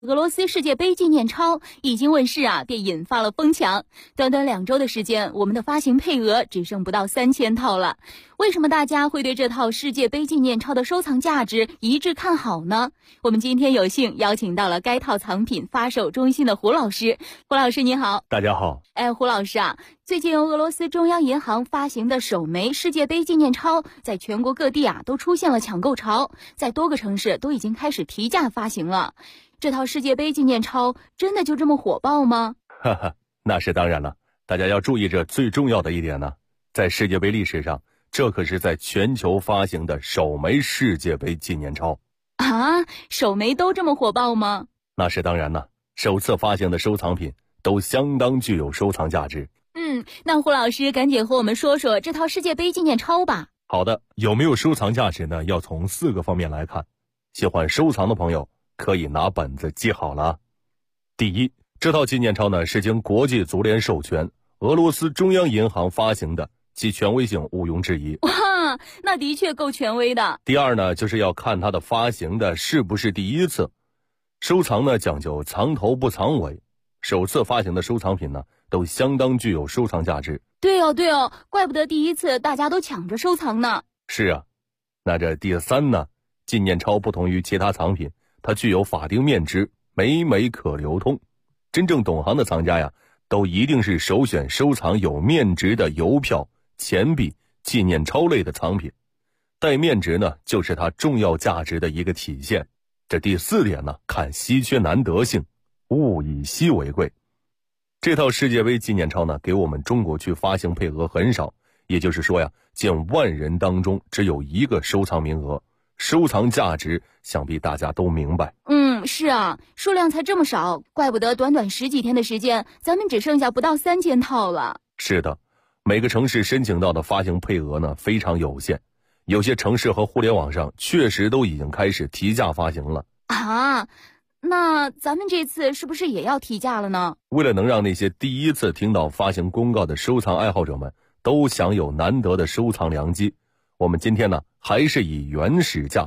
俄罗斯世界杯纪念钞一经问世便引发了疯抢。短短2周的时间，我们的发行配额只剩不到3000套了。为什么大家会对这套世界杯纪念钞的收藏价值一致看好呢？我们今天有幸邀请到了该套藏品发售中心的胡老师。胡老师你好。 大家好。 胡老师最近由俄罗斯中央银行发行的首枚世界杯纪念钞在全国各地都出现了抢购潮，在多个城市都已经开始提价发行了。这套世界杯纪念钞真的就这么火爆吗？ 哈哈，那是当然了。大家要注意这最重要的一点呢，在世界杯历史上，这可是在全球发行的首枚世界杯纪念钞。 首枚都这么火爆吗？ 那是当然了，首次发行的收藏品都相当具有收藏价值。 那胡老师赶紧和我们说说这套世界杯纪念钞吧。 好的，有没有收藏价值呢？要从4个方面来看。喜欢收藏的朋友可以拿本子记好了。第一，这套纪念钞呢是经国际足联授权，俄罗斯中央银行发行的，其权威性毋庸置疑。 哇，那的确够权威的。 第二呢，就是要看它的发行的是不是第一次。收藏呢讲究藏头不藏尾，首次发行的收藏品呢都相当具有收藏价值。 对哦，怪不得第一次大家都抢着收藏呢。 是啊，那这第三呢，纪念钞不同于其他藏品，它具有法定面值，每枚可流通。真正懂行的藏家都一定是首选收藏有面值的邮票、钱币、纪念钞类的藏品。带面值呢，就是它重要价值的一个体现。这第4点呢，看稀缺难得性，物以稀为贵。这套世界杯纪念钞呢，给我们中国区发行配额很少，也就是说近万人当中只有1个收藏名额。收藏价值想必大家都明白。 是数量才这么少，怪不得短短10几天的时间，咱们只剩下不到3000套了。 是的，每个城市申请到的发行配额呢非常有限，有些城市和互联网上确实都已经开始提价发行了。 那咱们这次是不是也要提价了呢？ 为了能让那些第一次听到发行公告的收藏爱好者们都享有难得的收藏良机，我们今天呢还是以原始价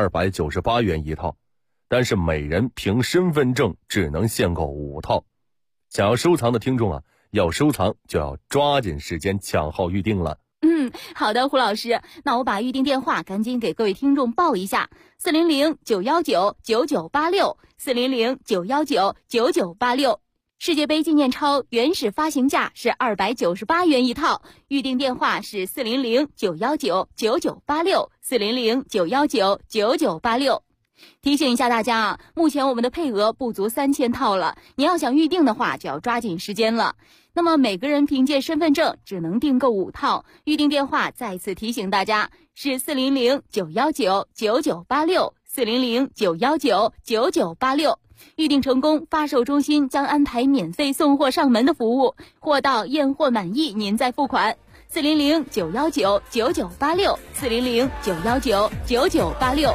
298元一套，但是每人凭身份证只能限购5套。想要收藏的听众要收藏就要抓紧时间抢号预定了。 好的，胡老师，那我把预定电话赶紧给各位听众报一下：400-919-9986，400-919-9986。世界杯纪念钞原始发行价是298元一套，预定电话是400-919-9986，400-919-9986。提醒一下大家目前我们的配额不足3000套了，你要想预定的话就要抓紧时间了。那么每个人凭借身份证只能订购5套，预定电话再次提醒大家是400-919-9986，400-919-9986。预定成功，发售中心将安排免费送货上门的服务，货到验货满意您再付款。400-919-9986，400-919-9986。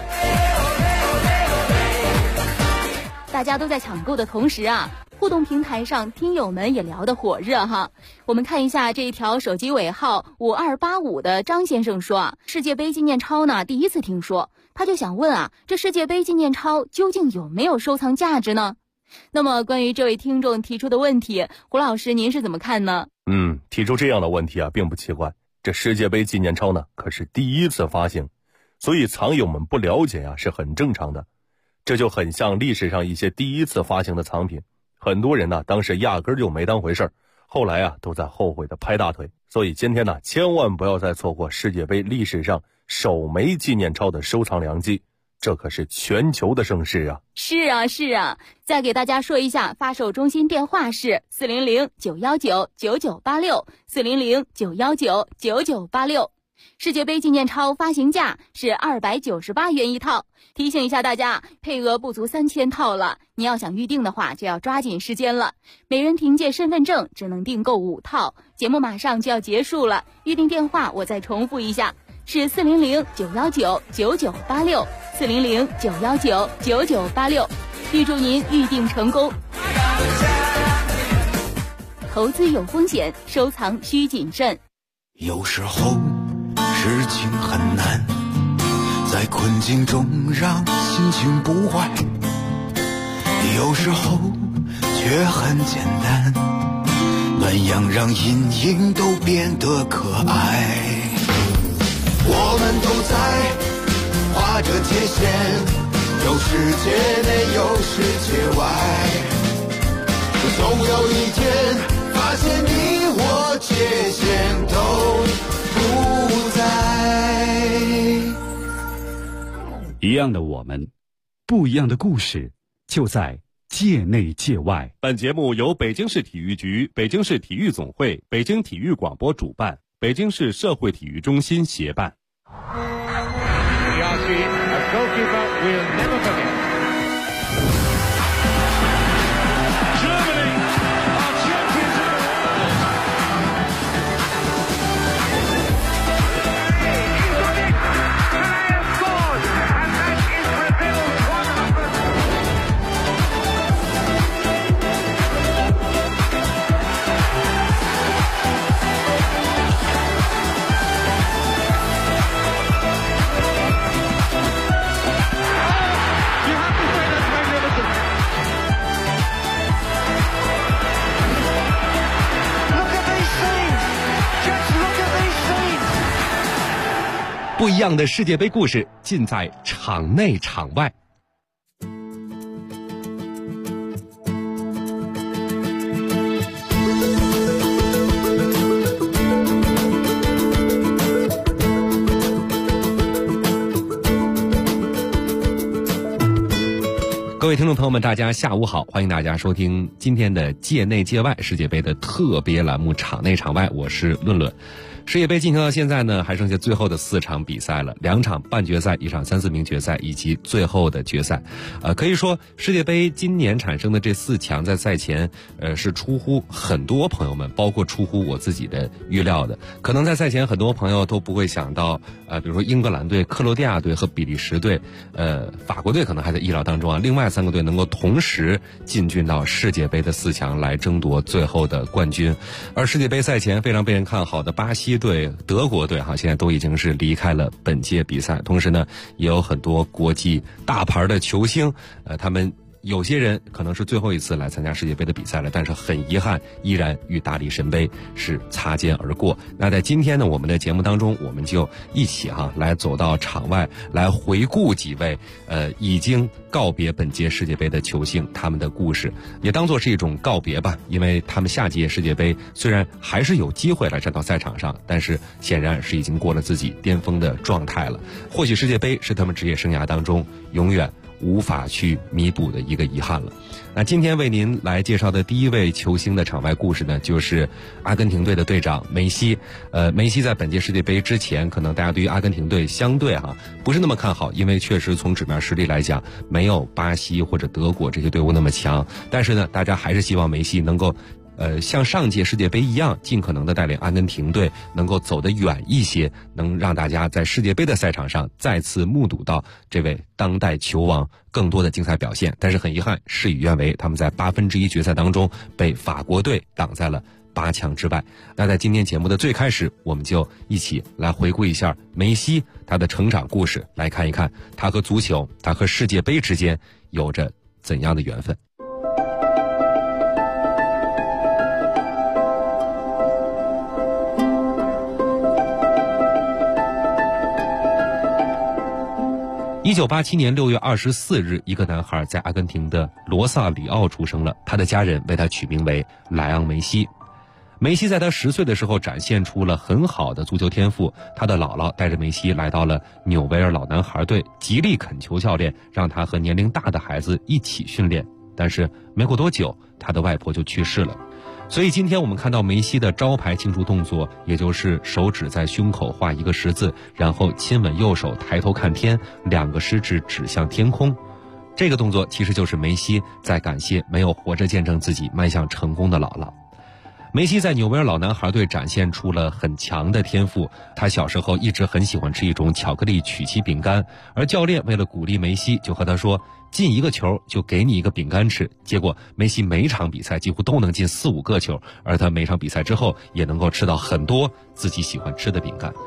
大家都在抢购的同时互动平台上听友们也聊得火热我们看一下这一条手机尾号5285的张先生说世界杯纪念钞呢第一次听说，他就想问这世界杯纪念钞究竟有没有收藏价值呢？那么关于这位听众提出的问题，胡老师您是怎么看呢？ 提出这样的问题并不奇怪，这世界杯纪念钞呢可是第一次发行，所以藏友们不了解是很正常的。这就很像历史上一些第一次发行的藏品，很多人当时压根就没当回事儿，后来都在后悔的拍大腿。所以今天千万不要再错过世界杯历史上首枚纪念钞的收藏良机，这可是全球的盛事是啊，再给大家说一下，发售中心电话是400-919-9986，400-919-9986。世界杯纪念钞发行价是298元一套，提醒一下大家，配额不足3000套了，你要想预定的话就要抓紧时间了。每人凭借身份证只能订购5套，节目马上就要结束了，预定电话我再重复一下，是400-919-9986，400-919-9986。预祝您预定成功。投资有风险，收藏需谨慎。 有时候事情很难，在困境中让心情不坏， 有时候却很简单，暖阳让阴影都变得可爱。我们都在画着界限，有世界内有世界外，总有一天发现你我界限都不在。 一样的我们，不一样的故事，就在界内界外。 本节目由北京市体育局、北京市体育总会、北京体育广播主办，北京市社会体育中心协办。 不一样的世界杯故事，尽在场内场外。各位听众朋友们，大家下午好，欢迎大家收听今天的界内界外世界杯的特别栏目场内场外，我是论论。世界杯进行到现在呢，还剩下最后的4场比赛了，2场半决赛，1场3、4名决赛，以及最后的决赛。可以说世界杯今年产生的这4强在赛前是出乎很多朋友们，包括出乎我自己的预料的。可能在赛前很多朋友都不会想到比如说英格兰队、克罗地亚队和比利时队，法国队可能还在意料当中啊。另外3个队能够同时进军到世界杯的4强来争夺最后的冠军。而世界杯赛前非常被人看好的巴西队、德国队现在都已经是离开了本届比赛。同时呢，也有很多国际大牌的球星，他们有些人可能是最后一次来参加世界杯的比赛了，但是很遗憾，依然与大力神杯是擦肩而过。那在今天呢，我们的节目当中，我们就一起来走到场外，来回顾几位已经告别本届世界杯的球星，他们的故事也当作是一种告别吧，因为他们下届世界杯虽然还是有机会来站到赛场上，但是显然是已经过了自己巅峰的状态了。或许世界杯是他们职业生涯当中永远无法去弥补的一个遗憾了。那今天为您来介绍的第一位球星的场外故事呢，就是阿根廷队的队长梅西。梅西在本届世界杯之前，可能大家对于阿根廷队相对不是那么看好，因为确实从纸面实力来讲，没有巴西或者德国这些队伍那么强。但是呢，大家还是希望梅西能够像上届世界杯一样，尽可能的带领阿根廷队能够走得远一些，能让大家在世界杯的赛场上再次目睹到这位当代球王更多的精彩表现。但是很遗憾，事与愿违，他们在1/8决赛当中被法国队挡在了8强之外。那在今天节目的最开始，我们就一起来回顾一下梅西他的成长故事，来看一看他和足球、他和世界杯之间有着怎样的缘分。1987年6月24日，一个男孩在阿根廷的罗萨里奥出生了，他的家人为他取名为莱昂梅西。梅西在他10岁的时候展现出了很好的足球天赋，他的姥姥带着梅西来到了纽维尔老男孩队，极力恳求教练让他和年龄大的孩子一起训练。但是没过多久，他的外婆就去世了。所以今天我们看到梅西的招牌庆祝动作，也就是手指在胸口画一个十字，然后亲吻右手，抬头看天，2个食指指向天空。这个动作其实就是梅西在感谢没有活着见证自己迈向成功的姥姥。梅西在纽维尔老男孩队展现出了很强的天赋，他小时候一直很喜欢吃一种巧克力曲奇饼干，而教练为了鼓励梅西，就和他说进1个球就给你1个饼干吃。结果梅西每场比赛几乎都能进4、5个球，而他每场比赛之后也能够吃到很多自己喜欢吃的饼干。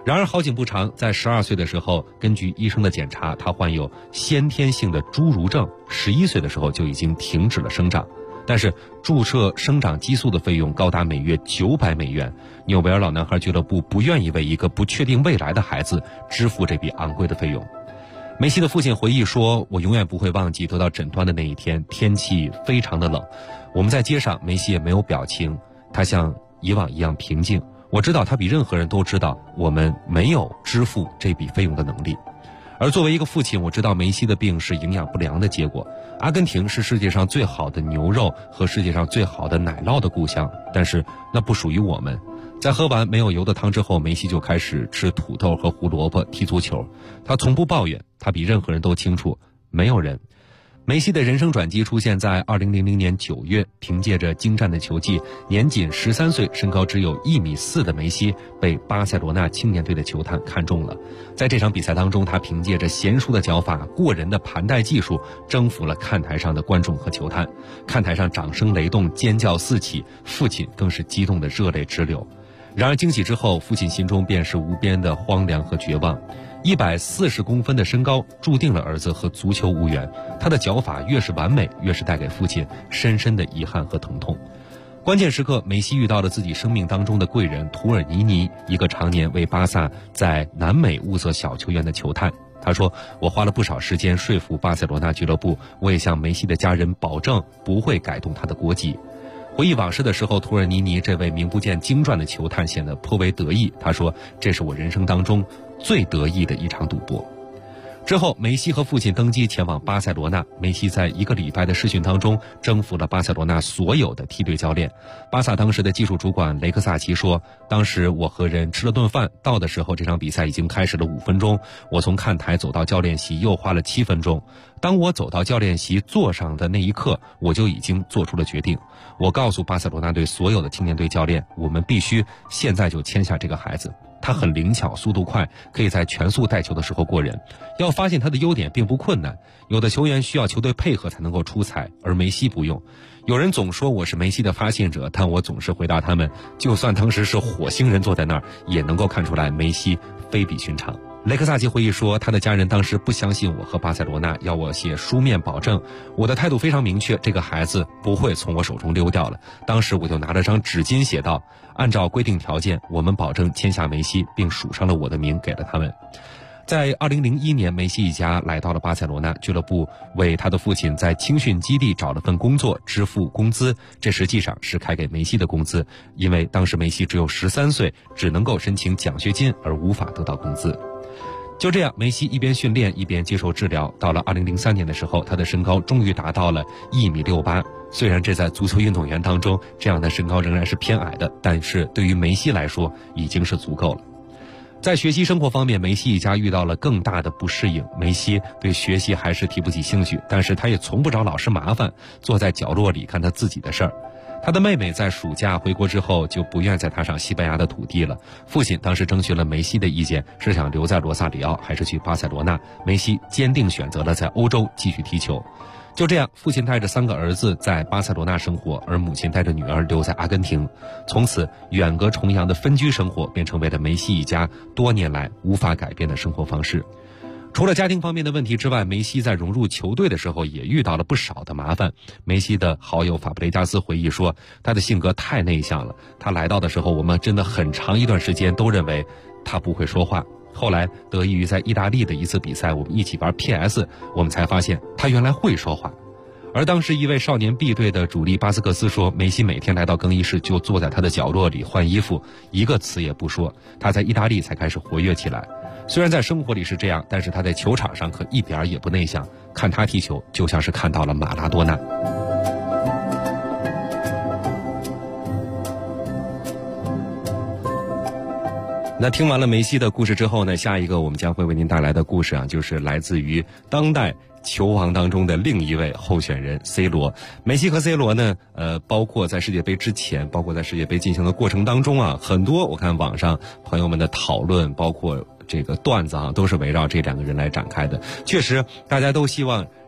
然而好景不长，在12岁的时候，根据医生的检查，他患有先天性的侏儒症，11岁的时候就已经停止了生长。但是注射生长激素的费用高达每月900美元，纽维尔老男孩俱乐部不愿意为一个不确定未来的孩子支付这笔昂贵的费用。梅西的父亲回忆说，我永远不会忘记得到诊断的那一天，天气非常的冷，我们在街上，梅西也没有表情，他像以往一样平静。我知道他比任何人都知道我们没有支付这笔费用的能力。而作为一个父亲，我知道梅西的病是营养不良的结果。阿根廷是世界上最好的牛肉和世界上最好的奶酪的故乡，但是那不属于我们。在喝完没有油的汤之后，梅西就开始吃土豆和胡萝卜，踢足球。他从不抱怨，他比任何人都清楚，没有人。梅西的人生转机出现在2000年9月，凭借着精湛的球技，年仅13岁、身高只有1.4米的梅西被巴塞罗那青年队的球探看中了。在这场比赛当中，他凭借着娴熟的脚法、过人的盘带技术，征服了看台上的观众和球探。看台上掌声雷动，尖叫四起，父亲更是激动得热泪直流。然而惊喜之后，父亲心中便是无边的荒凉和绝望。140公分的身高注定了儿子和足球无缘，他的脚法越是完美，越是带给父亲深深的遗憾和疼痛。关键时刻，梅西遇到了自己生命当中的贵人图尔尼尼，一个常年为巴萨在南美物色小球员的球探。他说，我花了不少时间说服巴塞罗那俱乐部，我也向梅西的家人保证不会改动他的国籍。回忆往事的时候，图尔尼尼这位名不见经传的球探显得颇为得意。他说，这是我人生当中最得意的一场赌博。之后，梅西和父亲登机前往巴塞罗那。梅西在1个礼拜的试训当中征服了巴塞罗那所有的梯队教练。巴萨当时的技术主管雷克萨奇说，当时我和人吃了顿饭，到的时候这场比赛已经开始了5分钟，我从看台走到教练席又花了7分钟。当我走到教练席坐上的那一刻，我就已经做出了决定。我告诉巴塞罗那队所有的青年队教练，我们必须现在就签下这个孩子。他很灵巧，速度快，可以在全速带球的时候过人。要发现他的优点并不困难，有的球员需要球队配合才能够出彩，而梅西不用。有人总说我是梅西的发现者，但我总是回答他们，就算当时是火星人坐在那儿，也能够看出来梅西非比寻常。雷克萨奇回忆说，他的家人当时不相信我和巴塞罗那，要我写书面保证。我的态度非常明确，这个孩子不会从我手中溜掉了。当时我就拿了张纸巾写道，按照规定条件，我们保证签下梅西，并署上了我的名给了他们。在2001年，梅西一家来到了巴塞罗那，俱乐部为他的父亲在青训基地找了份工作，支付工资。这实际上是开给梅西的工资，因为当时梅西只有13岁，只能够申请奖学金，而无法得到工资。就这样，梅西一边训练一边接受治疗。到了2003年的时候，他的身高终于达到了1.68米。虽然这在足球运动员当中，这样的身高仍然是偏矮的，但是对于梅西来说已经是足够了。在学习生活方面，梅西一家遇到了更大的不适应。梅西对学习还是提不起兴趣，但是他也从不找老师麻烦，坐在角落里看他自己的事儿。他的妹妹在暑假回国之后就不愿再踏上西班牙的土地了。父亲当时征询了梅西的意见，是想留在罗萨里奥还是去巴塞罗那。梅西坚定选择了在欧洲继续踢球。就这样，父亲带着3个儿子在巴塞罗那生活，而母亲带着女儿留在阿根廷。从此，远隔重洋的分居生活便成为了梅西一家多年来无法改变的生活方式。除了家庭方面的问题之外，梅西在融入球队的时候也遇到了不少的麻烦。梅西的好友法布雷加斯回忆说，他的性格太内向了，他来到的时候，我们真的很长一段时间都认为他不会说话。后来得益于在意大利的一次比赛，我们一起玩 PS， 我们才发现他原来会说话。而当时一位少年 B 队的主力巴斯克斯说，梅西每天来到更衣室就坐在他的角落里换衣服，一个词也不说。他在意大利才开始活跃起来。虽然在生活里是这样，但是他在球场上可一点也不内向，看他踢球就像是看到了马拉多纳。那听完了梅西的故事之后呢，下一个我们将会为您带来的故事啊，就是来自于当代球王当中的另一位候选人 C 罗。梅西和 C 罗呢，包括在世界杯之前，包括在世界杯进行的过程当中啊，很多我看网上朋友们的讨论，包括这个段子啊，都是围绕这2个人来展开的。确实，大家都希望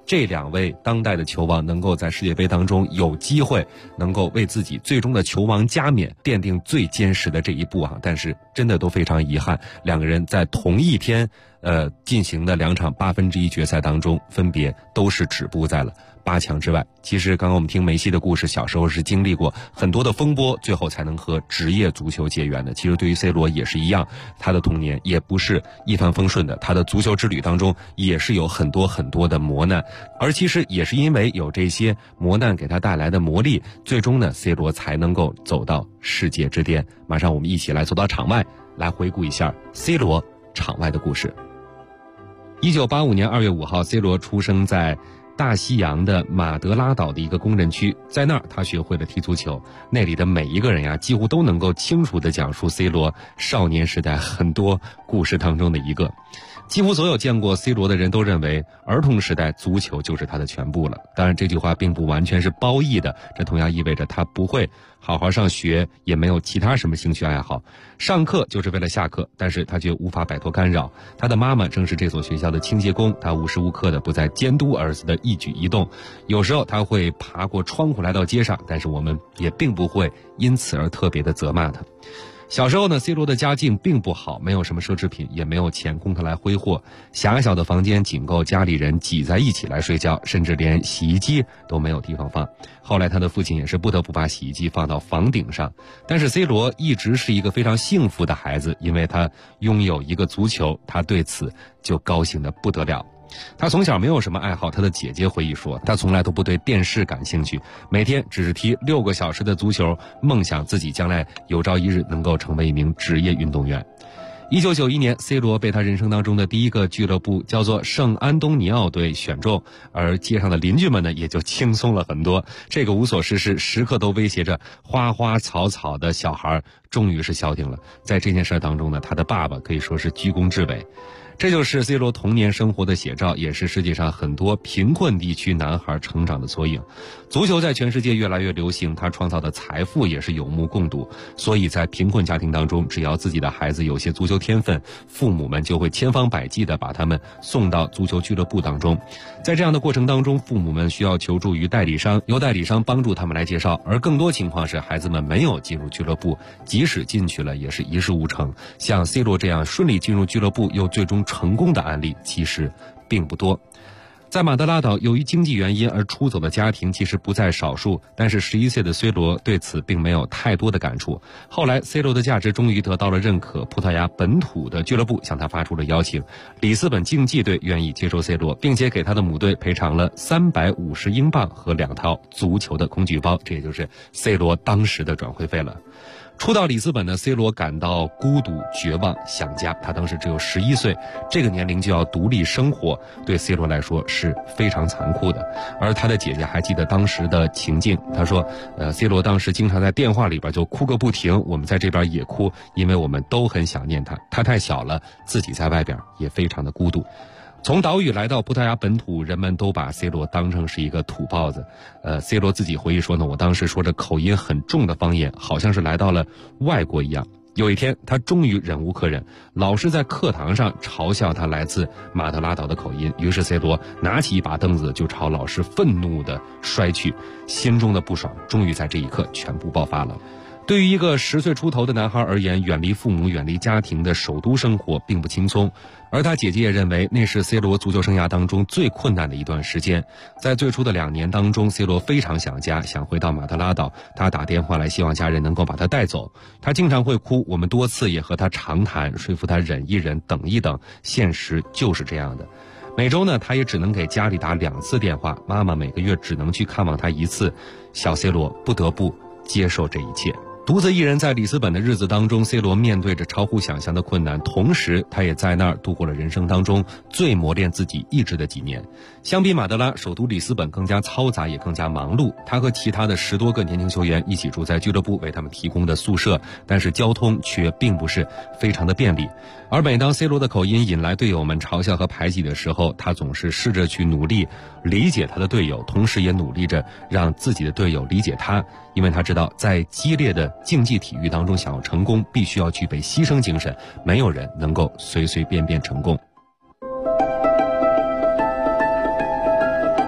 这2位当代的球王能够在世界杯当中有机会能够为自己最终的球王加冕奠定最坚实的这一步但是真的都非常遗憾，2个人在同一天进行的2场1/8决赛当中分别都是止步在了8强之外。其实刚刚我们听梅西的故事，小时候是经历过很多的风波，最后才能和职业足球结缘的。其实对于 C 罗也是一样，他的童年也不是一帆风顺的，他的足球之旅当中也是有很多很多的磨难，而其实也是因为有这些磨难给他带来的磨砺，最终呢 C 罗才能够走到世界之巅。马上我们一起来走到场外，来回顾一下 C 罗场外的故事。1985年2月5号 C 罗出生在大西洋的马德拉岛的一个工人区，在那儿他学会了踢足球。那里的每一个人呀，几乎都能够清楚地讲述 C 罗少年时代很多故事当中的一个。几乎所有见过 C 罗的人都认为，儿童时代足球就是他的全部了。当然，这句话并不完全是褒义的，这同样意味着他不会好好上学，也没有其他什么兴趣爱好。上课就是为了下课，但是他却无法摆脱干扰。他的妈妈正是这所学校的清洁工，他无时无刻的不在监督儿子的一举一动。有时候他会爬过窗户来到街上，但是我们也并不会因此而特别的责骂他。小时候呢 C 罗的家境并不好，没有什么奢侈品，也没有钱供他来挥霍。狭小的房间仅够家里人挤在一起来睡觉，甚至连洗衣机都没有地方放。后来他的父亲也是不得不把洗衣机放到房顶上。但是 C 罗一直是一个非常幸福的孩子，因为他拥有一个足球，他对此就高兴得不得了。他从小没有什么爱好，他的姐姐回忆说，他从来都不对电视感兴趣，每天只是踢6个小时的足球，梦想自己将来有朝一日能够成为一名职业运动员。1991年 C 罗被他人生当中的第一个俱乐部叫做圣安东尼奥队选中，而街上的邻居们呢也就轻松了很多。这个无所事事，时刻都威胁着花花草草的小孩终于是消停了。在这件事当中呢，他的爸爸可以说是居功至伟。这就是 C 罗童年生活的写照，也是世界上很多贫困地区男孩成长的缩影。足球在全世界越来越流行，他创造的财富也是有目共睹。所以在贫困家庭当中，只要自己的孩子有些足球天分，父母们就会千方百计地把他们送到足球俱乐部当中。在这样的过程当中，父母们需要求助于代理商，由代理商帮助他们来介绍，而更多情况是孩子们没有进入俱乐部，即使进去了也是一事无成。像 C 罗这样顺利进入俱乐部又最终成功的案例其实并不多。在马德拉岛，由于经济原因而出走的家庭其实不在少数，但是11岁的 C 罗对此并没有太多的感触。后来 C 罗的价值终于得到了认可，葡萄牙本土的俱乐部向他发出了邀请，里斯本竞技队愿意接收 C 罗，并且给他的母队赔偿了350英镑和2套足球的工具包，这也就是 C 罗当时的转会费了。初到里斯本的 C 罗感到孤独、绝望、想家。他当时只有11岁，这个年龄就要独立生活，对 C 罗来说是非常残酷的。而他的姐姐还记得当时的情境，他说C 罗当时经常在电话里边就哭个不停，我们在这边也哭，因为我们都很想念他，他太小了，自己在外边也非常的孤独。从岛屿来到葡萄牙本土，人们都把 C 罗当成是一个土包子。C 罗自己回忆说呢，我当时说着口音很重的方言，好像是来到了外国一样。有一天，他终于忍无可忍，老师在课堂上嘲笑他来自马德拉岛的口音，于是 C 罗拿起一把凳子就朝老师愤怒地摔去，心中的不爽终于在这一刻全部爆发了。对于一个10岁出头的男孩而言，远离父母、远离家庭的首都生活并不轻松，而他姐姐也认为那是 C 罗足球生涯当中最困难的一段时间。在最初的2年当中， C 罗非常想家，想回到马德拉岛，他打电话来希望家人能够把他带走。他经常会哭，我们多次也和他长谈，说服他忍一忍，等一等，现实就是这样的。每周呢，他也只能给家里打2次电话，妈妈每个月只能去看望他1次。小 C 罗不得不接受这一切。独自一人在里斯本的日子当中， C 罗面对着超乎想象的困难，同时他也在那儿度过了人生当中最磨练自己意志的几年。相比马德拉，首都里斯本更加嘈杂，也更加忙碌。他和其他的10多个年轻球员一起住在俱乐部为他们提供的宿舍，但是交通却并不是非常的便利。而每当 C 罗的口音引来队友们嘲笑和排挤的时候，他总是试着去努力理解他的队友，同时也努力着让自己的队友理解他，因为他知道在激烈的竞技体育当中想要成功，必须要具备牺牲精神，没有人能够随随便便成功。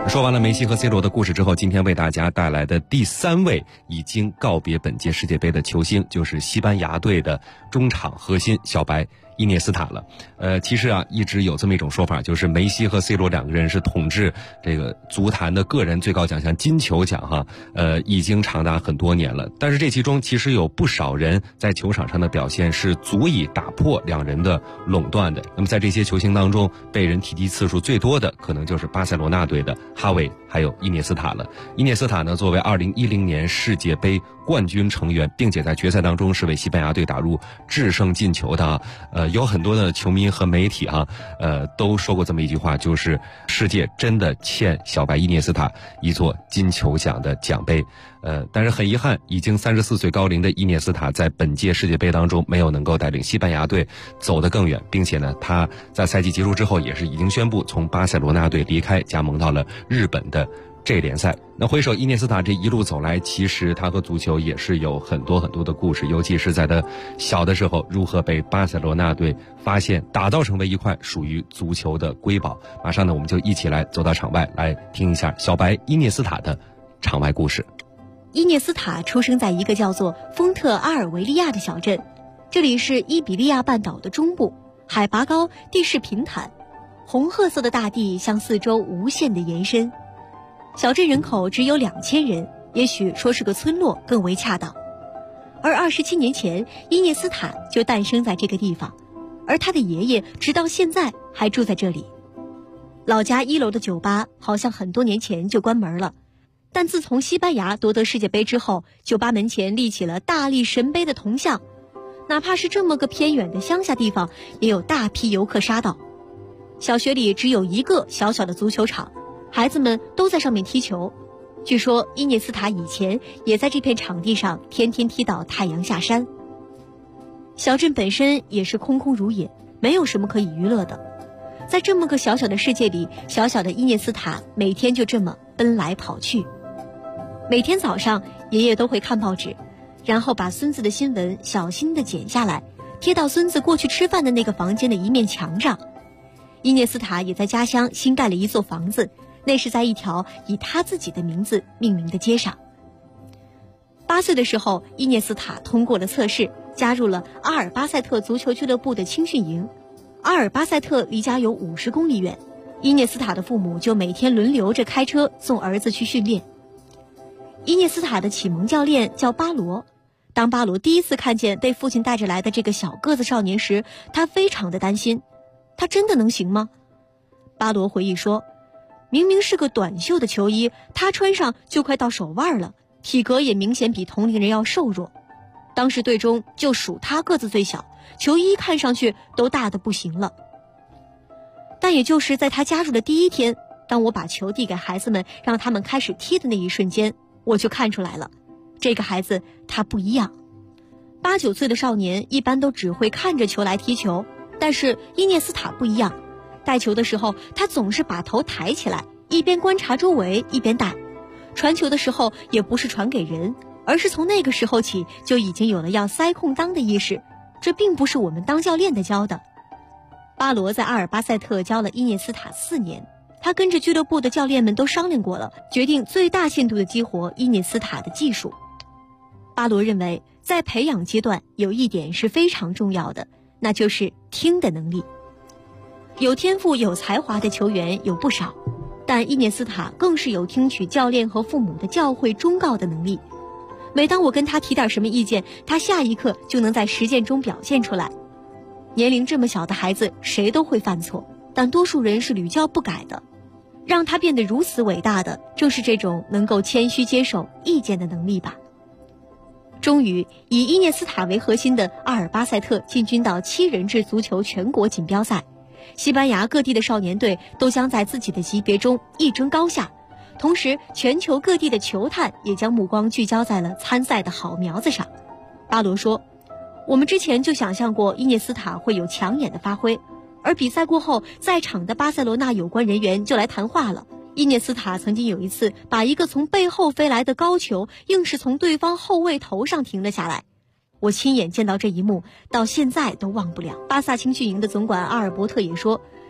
说完了梅西和 C 罗的故事之后，今天为大家带来的第3位已经告别本届世界杯的球星，就是西班牙队的中场核心小白伊涅斯塔了。其实一直有这么一种说法，就是梅西和 C 罗2个人是统治这个足坛的个人最高奖项金球奖已经长达很多年了。但是这其中其实有不少人在球场上的表现是足以打破2人的垄断的。那么在这些球星当中，被人提及次数最多的可能就是巴塞罗那队的哈维还有伊涅斯塔了。伊涅斯塔呢，作为2010年世界杯冠军成员，并且在决赛当中是为西班牙队打入制胜进球的有很多的球迷和媒体都说过这么一句话，就是世界真的欠小白伊涅斯塔一座金球奖的奖杯。但是很遗憾，已经34岁高龄的伊涅斯塔在本届世界杯当中没有能够带领西班牙队走得更远，并且呢，他在赛季结束之后也是已经宣布从巴塞罗那队离开，加盟到了日本的J联赛。那回首伊涅斯塔这一路走来，其实他和足球也是有很多很多的故事，尤其是在他小的时候如何被巴塞罗那队发现，打造成为一块属于足球的瑰宝。马上呢，我们就一起来走到场外，来听一下小白伊涅斯塔的场外故事。 伊涅斯塔出生在一个叫做丰特阿尔维利亚的小镇，这里是伊比利亚半岛的中部，海拔高，地势平坦，红褐色的大地向四周无限的延伸。小镇人口只有2000人，也许说是个村落更为恰当。而27年前，伊涅斯塔就诞生在这个地方，而他的爷爷直到现在还住在这里。老家1楼的酒吧好像很多年前就关门了，但自从西班牙夺得世界杯之后，酒吧门前立起了大力神杯的铜像，哪怕是这么个偏远的乡下地方，也有大批游客杀到。小学里只有一个小小的足球场，孩子们都在上面踢球。据说伊涅斯塔以前也在这片场地上天天踢到太阳下山。小镇本身也是空空如也，没有什么可以娱乐的。在这么个小小的世界里，小小的伊涅斯塔每天就这么奔来跑去。每天早上，爷爷都会看报纸，然后把孙子的新闻小心地剪下来，贴到孙子过去吃饭的那个房间的一面墙上。伊涅斯塔也在家乡新盖了一座房子，那是在一条以他自己的名字命名的街上。8岁的时候，伊涅斯塔通过了测试，加入了阿尔巴塞特足球俱乐部的青训营。阿尔巴塞特离家有50公里远，伊涅斯塔的父母就每天轮流着开车送儿子去训练。伊涅斯塔的启蒙教练叫巴罗。当巴罗第一次看见被父亲带着来的这个小个子少年时，他非常的担心，他真的能行吗？巴罗回忆说，明明是个短袖的球衣，他穿上就快到手腕了，体格也明显比同龄人要瘦弱。当时队中就属他个子最小，球衣看上去都大得不行了。但也就是在他加入的第一天，当我把球递给孩子们，让他们开始踢的那一瞬间，我就看出来了，这个孩子他不一样。8、9岁的少年一般都只会看着球来踢球，但是伊涅斯塔不一样，带球的时候他总是把头抬起来，一边观察周围一边带。传球的时候也不是传给人，而是从那个时候起就已经有了要塞空当的意识，这并不是我们当教练的教的。巴罗在阿尔巴塞特教了伊涅斯塔4年，他跟着俱乐部的教练们都商量过了，决定最大限度地激活伊涅斯塔的技术。巴罗认为，在培养阶段有一点是非常重要的，那就是听的能力。有天赋有才华的球员有不少，但伊涅斯塔更是有听取教练和父母的教诲忠告的能力。每当我跟他提点什么意见，他下一刻就能在实践中表现出来。年龄这么小的孩子谁都会犯错，但多数人是屡教不改的。让他变得如此伟大的，正是这种能够谦虚接受意见的能力吧。终于，以伊涅斯塔为核心的阿尔巴塞特进军到7人制足球全国锦标赛，西班牙各地的少年队都将在自己的级别中一争高下，同时全球各地的球探也将目光聚焦在了参赛的好苗子上。巴罗说，我们之前就想象过伊涅斯塔会有抢眼的发挥，而比赛过后，在场的巴塞罗那有关人员就来谈话了。伊涅斯塔曾经有一次把一个从背后飞来的高球硬是从对方后卫头上停了下来，我亲眼见到这一幕，到现在都忘不了。巴萨青训营的总管阿尔伯特也说，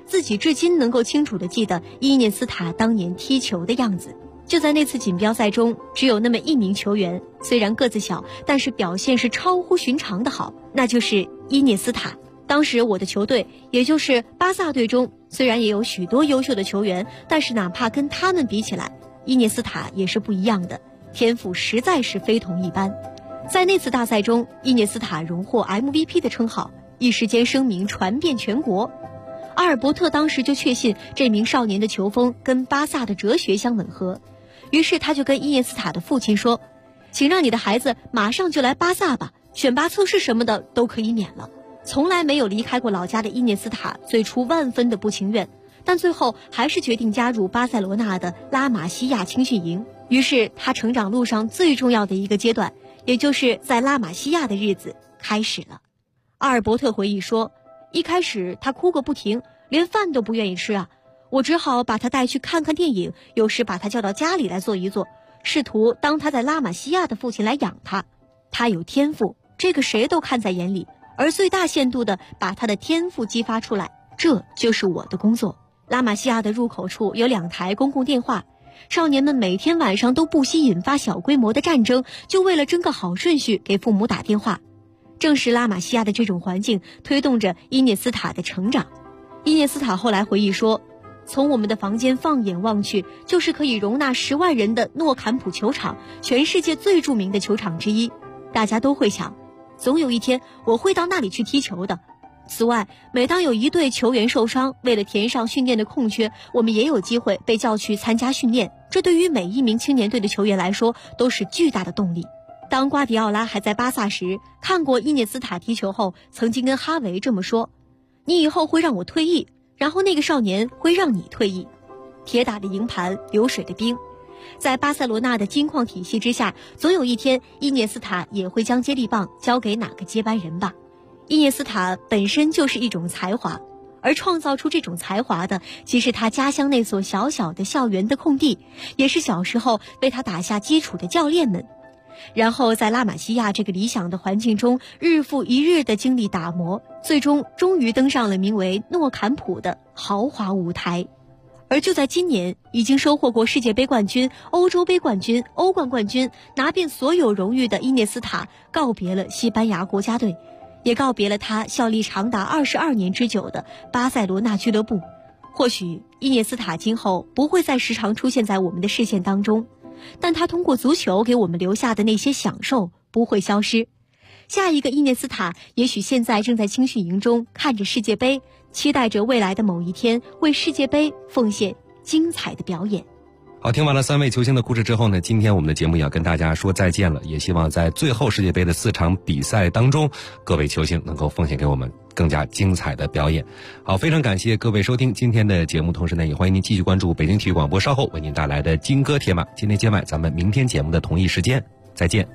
自己至今能够清楚地记得伊涅斯塔当年踢球的样子。就在那次锦标赛中，只有那么一名球员，虽然个子小，但是表现是超乎寻常的好，那就是伊涅斯塔。当时我的球队，也就是巴萨队中，虽然也有许多优秀的球员，但是哪怕跟他们比起来，伊涅斯塔也是不一样的，天赋实在是非同一般。在那次大赛中，伊涅斯塔荣获 MVP 的称号，一时间声名传遍全国。阿尔伯特当时就确信这名少年的球风跟巴萨的哲学相吻合，于是他就跟伊涅斯塔的父亲说，请让你的孩子马上就来巴萨吧，选拔测试什么的都可以免了。从来没有离开过老家的伊涅斯塔最初万分的不情愿，但最后还是决定加入巴塞罗那的拉玛西亚青训营。于是他成长路上最重要的一个阶段，也就是在拉玛西亚的日子开始了。阿尔伯特回忆说，一开始他哭个不停，连饭都不愿意吃啊，我只好把他带去看看电影，有时把他叫到家里来坐一坐，试图当他在拉玛西亚的父亲来养他。他有天赋，这个谁都看在眼里，而最大限度地把他的天赋激发出来，这就是我的工作。拉玛西亚的入口处有2台公共电话，少年们每天晚上都不惜引发小规模的战争，就为了争个好顺序给父母打电话。正是拉玛西亚的这种环境推动着伊涅斯塔的成长。伊涅斯塔后来回忆说，从我们的房间放眼望去，就是可以容纳10万人的诺坎普球场，全世界最著名的球场之一。大家都会想，总有一天我会到那里去踢球的。此外，每当有一队球员受伤，为了填上训练的空缺，我们也有机会被叫去参加训练，这对于每一名青年队的球员来说都是巨大的动力。当瓜迪奥拉还在巴萨时，看过伊涅斯塔踢球后，曾经跟哈维这么说，你以后会让我退役，然后那个少年会让你退役。铁打的营盘流水的兵，在巴塞罗那的金矿体系之下，总有一天伊涅斯塔也会将接力棒交给哪个接班人吧。伊涅斯塔本身就是一种才华，而创造出这种才华的，既是他家乡那所小小的校园的空地，也是小时候为他打下基础的教练们。然后在拉玛西亚这个理想的环境中，日复一日的经历打磨，最终终于登上了名为诺坎普的豪华舞台。而就在今年，已经收获过世界杯冠军、欧洲杯冠军、欧冠冠军，拿遍所有荣誉的伊涅斯塔告别了西班牙国家队，也告别了他效力长达22年之久的巴塞罗那俱乐部。或许伊涅斯塔今后不会再时常出现在我们的视线当中，但他通过足球给我们留下的那些享受不会消失。下一个伊涅斯塔也许现在正在青训营中看着世界杯，期待着未来的某一天为世界杯奉献精彩的表演。 好，听完了3位球星的故事之后呢，今天我们的节目也要跟大家说再见了，也希望在最后世界杯的4场比赛当中，各位球星能够奉献给我们更加精彩的表演。好，非常感谢各位收听今天的节目，同时呢，也欢迎您继续关注北京体育广播稍后为您带来的金歌铁马。今天节外，咱们明天节目的同一时间再见。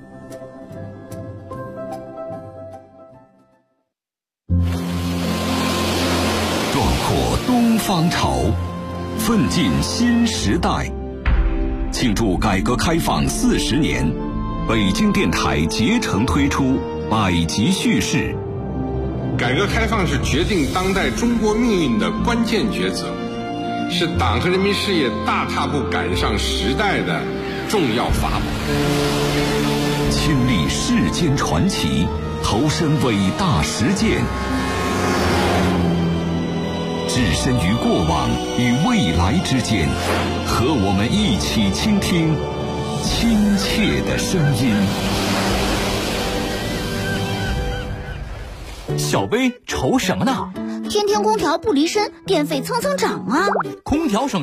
壮阔东方潮，奋进新时代。庆祝改革开放40年，北京电台竭诚推出百集叙事。 改革开放是决定当代中国命运的关键抉择，是党和人民事业大踏步赶上时代的重要法宝。 亲历世间传奇，投身伟大实践，置身于过往与未来之间，和我们一起倾听亲切的声音。 小薇愁什么呢？ 天天空调不离身，电费蹭蹭涨啊！ 空调省